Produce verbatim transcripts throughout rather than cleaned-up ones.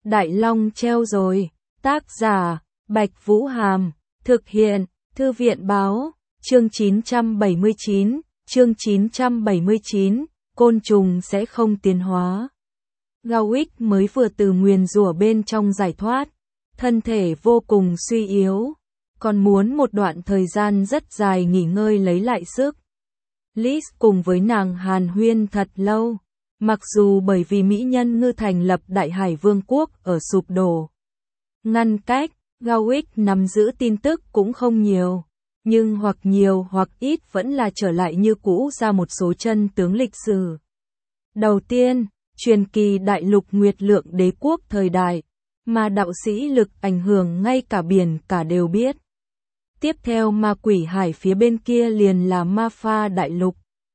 Đại Long treo rồi. Tác giả, Bạch Vũ Hàm. Thực hiện, Thư viện Báo. Chương chín trăm bảy mươi chín. Chương chín trăm bảy mươi chín. Côn trùng sẽ không tiến hóa. Gawick mới vừa từ nguyền rủa bên trong giải thoát. Thân thể vô cùng suy yếu. Còn muốn một đoạn thời gian rất dài nghỉ ngơi lấy lại sức. Liz cùng với nàng hàn huyên thật lâu. Mặc dù bởi vì mỹ nhân ngư thành lập Đại Hải Vương quốc ở sụp đổ. Ngăn cách, Gawick nắm giữ tin tức cũng không nhiều. Nhưng hoặc nhiều hoặc ít vẫn là trở lại như cũ ra một số chân tướng lịch sử. Đầu tiên, truyền kỳ đại lục Nguyệt Lượng đế quốc thời đại, mà đạo sĩ lực ảnh hưởng ngay cả biển cả đều biết. Tiếp theo ma quỷ hải phía bên kia liền là ma pha đại lục.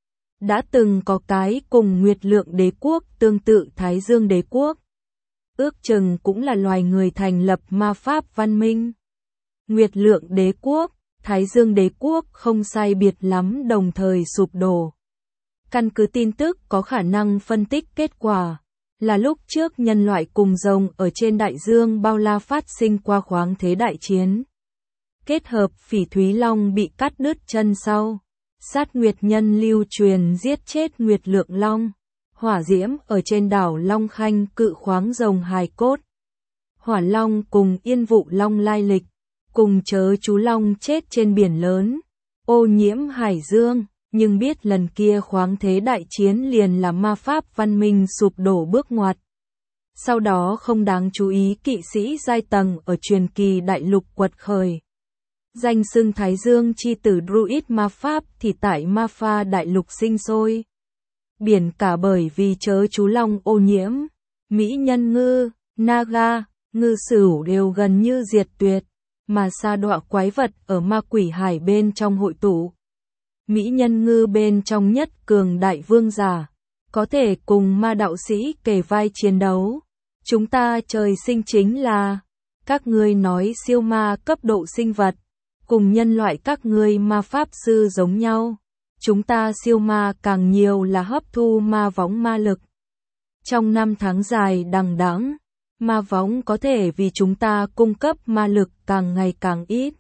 Đã từng có cái cùng Nguyệt Lượng đế quốc tương tự Thái Dương đế quốc. Ước chừng cũng là loài người thành lập ma pháp văn minh. Nguyệt Lượng đế quốc, Thái Dương đế quốc không sai biệt lắm đồng thời sụp đổ. Căn cứ tin tức có khả năng phân tích kết quả, là lúc trước nhân loại cùng rồng ở trên đại dương bao la phát sinh qua khoáng thế đại chiến. Kết hợp phỉ thúy long bị cắt đứt chân sau, sát nguyệt nhân lưu truyền giết chết Nguyệt Lượng long, hỏa diễm ở trên đảo Long Khanh cự khoáng rồng hài cốt. Hỏa long cùng yên vụ long lai lịch, cùng chớ chú long chết trên biển lớn, ô nhiễm hải dương. Nhưng biết lần kia khoáng thế đại chiến liền là ma pháp văn minh sụp đổ bước ngoặt. Sau đó không đáng chú ý kỵ sĩ giai tầng ở truyền kỳ đại lục quật khởi. Danh xưng Thái Dương chi tử Druid ma pháp thì tại ma pha đại lục sinh sôi. Biển cả bởi vì chớ chú long ô nhiễm, mỹ nhân ngư, naga, ngư sửu đều gần như diệt tuyệt, mà sa đọa quái vật ở ma quỷ hải bên trong hội tụ. Mỹ nhân ngư bên trong nhất cường đại vương giả, có thể cùng ma đạo sĩ kề vai chiến đấu. Chúng ta trời sinh chính là, các ngươi nói siêu ma cấp độ sinh vật, cùng nhân loại các ngươi ma pháp sư giống nhau. Chúng ta siêu ma càng nhiều là hấp thu ma võng ma lực. Trong năm tháng dài đằng đẵng, ma võng có thể vì chúng ta cung cấp ma lực càng ngày càng ít.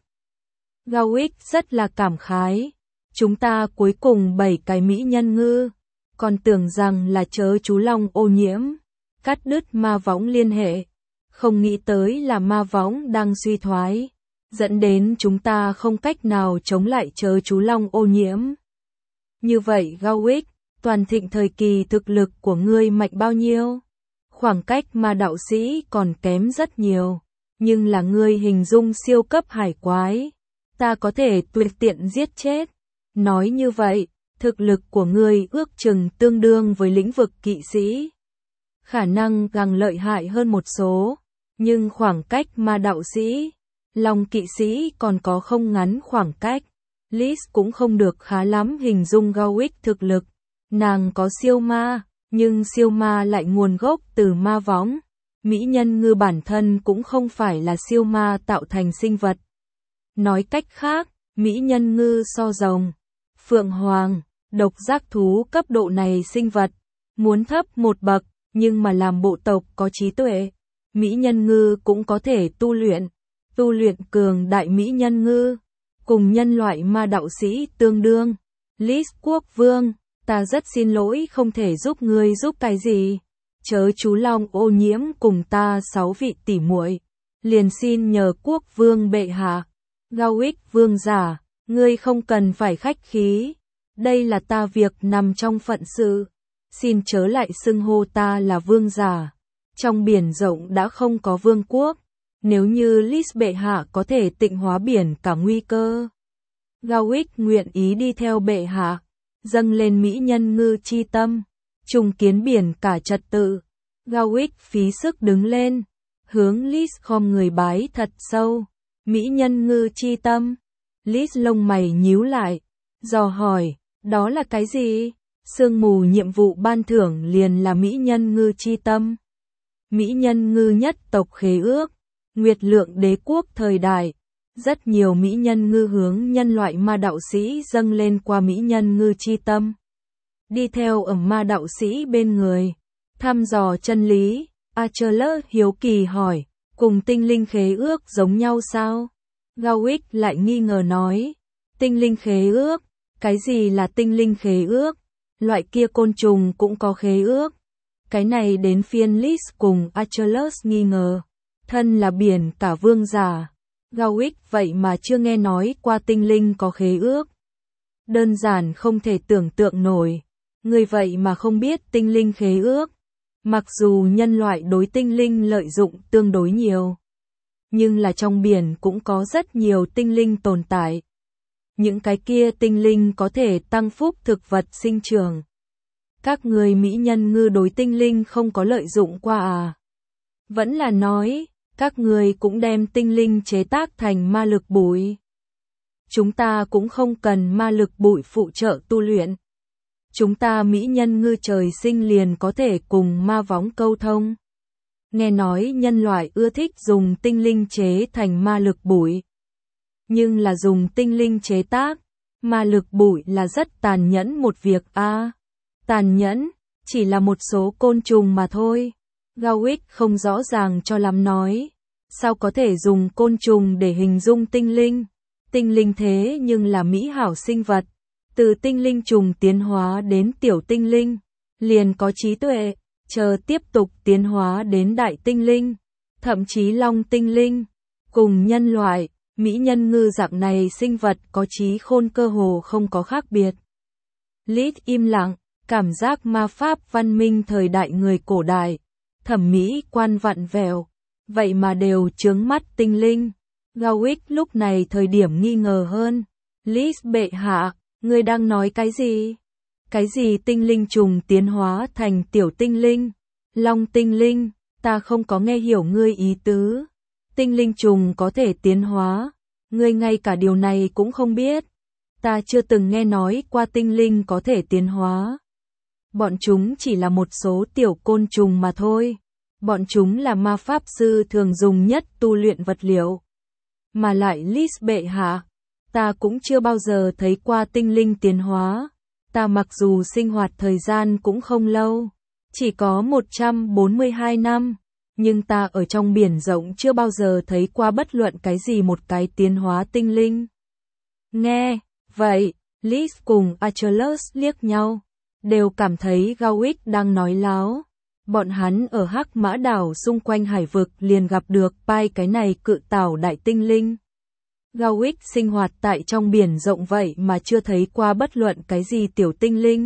Gawick rất là cảm khái. Chúng ta cuối cùng bảy cái mỹ nhân ngư, còn tưởng rằng là chớ chú long ô nhiễm, cắt đứt ma võng liên hệ, không nghĩ tới là ma võng đang suy thoái, dẫn đến chúng ta không cách nào chống lại chớ chú long ô nhiễm. Như vậy Gawick, toàn thịnh thời kỳ thực lực của ngươi mạnh bao nhiêu? Khoảng cách ma đạo sĩ còn kém rất nhiều, nhưng là ngươi hình dung siêu cấp hải quái, ta có thể tùy tiện giết chết. Nói như vậy, thực lực của ngươi ước chừng tương đương với lĩnh vực kỵ sĩ. Khả năng càng lợi hại hơn một số, nhưng khoảng cách ma đạo sĩ, long kỵ sĩ còn có không ngắn khoảng cách. Liz cũng không được khá lắm hình dung Gawick thực lực. Nàng có siêu ma, nhưng siêu ma lại nguồn gốc từ ma võng. Mỹ nhân ngư bản thân cũng không phải là siêu ma tạo thành sinh vật. Nói cách khác, mỹ nhân ngư so rồng, phượng hoàng, độc giác thú cấp độ này sinh vật, muốn thấp một bậc, nhưng mà làm bộ tộc có trí tuệ, mỹ nhân ngư cũng có thể tu luyện, tu luyện cường đại mỹ nhân ngư, cùng nhân loại ma đạo sĩ tương đương. Liz quốc vương, ta rất xin lỗi không thể giúp ngươi giúp cái gì, chớ chú long ô nhiễm cùng ta sáu vị tỷ muội, liền xin nhờ quốc vương bệ hạ. Gawick vương giả, ngươi không cần phải khách khí, đây là ta việc nằm trong phận sự, xin chớ lại xưng hô ta là vương giả. Trong biển rộng đã không có vương quốc, nếu như Liz bệ hạ có thể tịnh hóa biển cả nguy cơ. Gawick nguyện ý đi theo bệ hạ, dâng lên mỹ nhân ngư chi tâm, trùng kiến biển cả trật tự. Gawick phí sức đứng lên, hướng Liz khom người bái thật sâu. Mỹ nhân ngư chi tâm. Liz lông mày nhíu lại, dò hỏi, đó là cái gì? Sương mù nhiệm vụ ban thưởng liền là mỹ nhân ngư chi tâm. Mỹ nhân ngư nhất tộc khế ước, Nguyệt Lượng đế quốc thời đại, rất nhiều mỹ nhân ngư hướng nhân loại ma đạo sĩ dâng lên qua mỹ nhân ngư chi tâm. Đi theo ở ma đạo sĩ bên người, thăm dò chân lý, Achilles hiếu kỳ hỏi, cùng tinh linh khế ước giống nhau sao? Gawain lại nghi ngờ nói, tinh linh khế ước, cái gì là tinh linh khế ước? Loại kia côn trùng cũng có khế ước. Cái này đến phiên Liz cùng Achilles nghi ngờ, thân là biển cả vương giả. Gawain vậy mà chưa nghe nói qua tinh linh có khế ước. Đơn giản không thể tưởng tượng nổi, người vậy mà không biết tinh linh khế ước. Mặc dù nhân loại đối tinh linh lợi dụng tương đối nhiều, nhưng là trong biển cũng có rất nhiều tinh linh tồn tại. Những cái kia tinh linh có thể tăng phúc thực vật sinh trưởng. Các người mỹ nhân ngư đối tinh linh không có lợi dụng qua à? Vẫn là nói, các người cũng đem tinh linh chế tác thành ma lực bụi. Chúng ta cũng không cần ma lực bụi phụ trợ tu luyện. Chúng ta mỹ nhân ngư trời sinh liền có thể cùng ma võng câu thông. Nghe nói nhân loại ưa thích dùng tinh linh chế thành ma lực bụi. Nhưng là dùng tinh linh chế tác, ma lực bụi là rất tàn nhẫn một việc a. À, tàn nhẫn, chỉ là một số côn trùng mà thôi. Gawain không rõ ràng cho lắm nói, sao có thể dùng côn trùng để hình dung tinh linh? Tinh linh thế nhưng là mỹ hảo sinh vật, từ tinh linh trùng tiến hóa đến tiểu tinh linh, liền có trí tuệ, chờ tiếp tục tiến hóa đến đại tinh linh, thậm chí long tinh linh, cùng nhân loại, mỹ nhân ngư dạng này sinh vật có trí khôn cơ hồ không có khác biệt. Liz im lặng, cảm giác ma pháp văn minh thời đại người cổ đại, thẩm mỹ quan vặn vẹo, vậy mà đều chướng mắt tinh linh. Gawain lúc này thời điểm nghi ngờ hơn. Liz bệ hạ, ngươi đang nói cái gì? Cái gì tinh linh trùng tiến hóa thành tiểu tinh linh? Long tinh linh, ta không có nghe hiểu ngươi ý tứ. Tinh linh trùng có thể tiến hóa, ngươi ngay cả điều này cũng không biết. Ta chưa từng nghe nói qua tinh linh có thể tiến hóa. Bọn chúng chỉ là một số tiểu côn trùng mà thôi. Bọn chúng là ma pháp sư thường dùng nhất tu luyện vật liệu. Mà lại Liz bệ hạ, ta cũng chưa bao giờ thấy qua tinh linh tiến hóa. Ta mặc dù sinh hoạt thời gian cũng không lâu, chỉ có một trăm bốn mươi hai năm, nhưng ta ở trong biển rộng chưa bao giờ thấy qua bất luận cái gì một cái tiến hóa tinh linh. Nghe, vậy, Liz cùng Achilles liếc nhau, đều cảm thấy Gawain đang nói láo. Bọn hắn ở Hắc Mã đảo xung quanh hải vực liền gặp được Pai cái này cự tảo đại tinh linh. Gawain sinh hoạt tại trong biển rộng vậy mà chưa thấy qua bất luận cái gì tiểu tinh linh.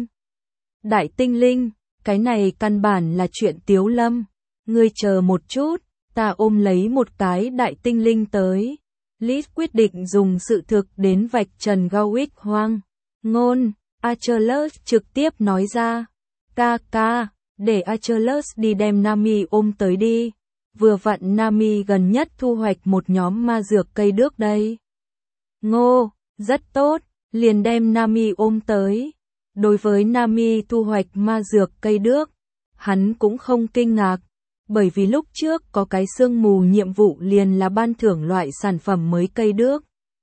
Đại tinh linh, cái này căn bản là chuyện tiếu lâm. Ngươi chờ một chút, ta ôm lấy một cái đại tinh linh tới. Liz quyết định dùng sự thực đến vạch trần Gawain hoang ngôn. Achilles trực tiếp nói ra, ca ca, để Achilles đi đem Nami ôm tới đi. Vừa vặn Nami gần nhất thu hoạch một nhóm ma dược cây đước đây. Ngô, rất tốt, liền đem Nami ôm tới. Đối với Nami thu hoạch ma dược cây đước, hắn cũng không kinh ngạc, bởi vì lúc trước có cái sương mù nhiệm vụ liền là ban thưởng loại sản phẩm mới cây đước.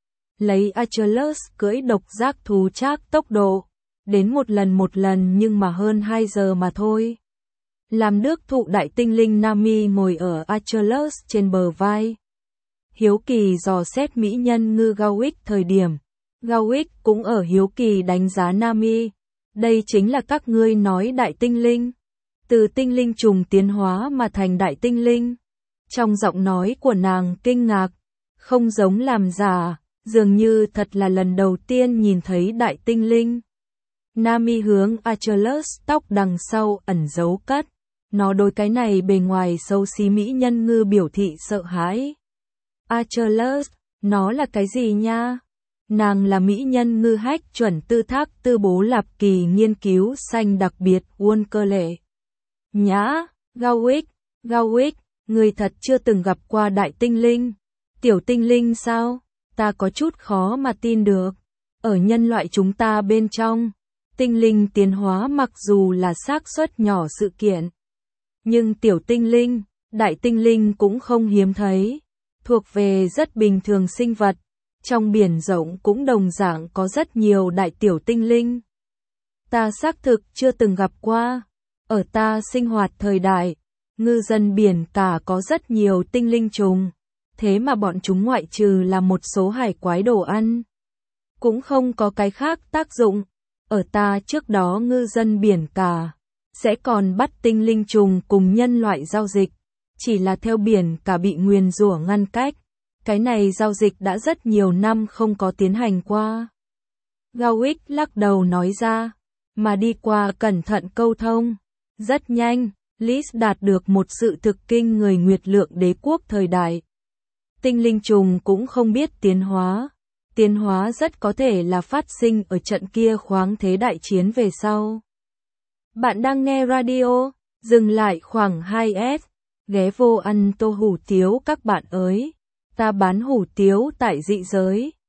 Lấy Achilles cưỡi độc giác thú trác tốc độ, đến một lần một lần nhưng mà hơn hai giờ mà thôi. Làm nước thụ đại tinh linh Nami ngồi ở Achilles trên bờ vai. Hiếu kỳ dò xét mỹ nhân ngư Gawain thời điểm. Gawain cũng ở hiếu kỳ đánh giá Nami. Đây chính là các ngươi nói đại tinh linh. Từ tinh linh trùng tiến hóa mà thành đại tinh linh. Trong giọng nói của nàng kinh ngạc, không giống làm giả, dường như thật là lần đầu tiên nhìn thấy đại tinh linh. Nami hướng Achilles tóc đằng sau ẩn giấu cắt. Nó đối cái này bề ngoài xấu xí mỹ nhân ngư biểu thị sợ hãi. Achilles, nó là cái gì nha? Nàng là mỹ nhân ngư hách chuẩn tư thác tư bố lạp kỳ nghiên cứu xanh đặc biệt uôn cơ lệ. Nhã, Gawain, Gawain, người thật chưa từng gặp qua đại tinh linh. Tiểu tinh linh sao? Ta có chút khó mà tin được. Ở nhân loại chúng ta bên trong, tinh linh tiến hóa mặc dù là xác suất nhỏ sự kiện. Nhưng tiểu tinh linh, đại tinh linh cũng không hiếm thấy. Thuộc về rất bình thường sinh vật. Trong biển rộng cũng đồng dạng có rất nhiều đại tiểu tinh linh. Ta xác thực chưa từng gặp qua. Ở ta sinh hoạt thời đại, ngư dân biển cả có rất nhiều tinh linh trùng, thế mà bọn chúng ngoại trừ là một số hải quái đồ ăn, cũng không có cái khác tác dụng. Ở ta trước đó ngư dân biển cả sẽ còn bắt tinh linh trùng cùng nhân loại giao dịch, chỉ là theo biển cả bị nguyền rủa ngăn cách, cái này giao dịch đã rất nhiều năm không có tiến hành qua. Gawick lắc đầu nói ra, mà đi qua cẩn thận câu thông. Rất nhanh, Liz đạt được một sự thực kinh người nguyệt lượng đế quốc thời đại. Tinh linh trùng cũng không biết tiến hóa. Tiến hóa rất có thể là phát sinh ở trận kia khoáng thế đại chiến về sau. Bạn đang nghe radio, dừng lại khoảng hai S, ghé vô ăn tô hủ tiếu các bạn ơi. Ta bán hủ tiếu tại dị giới.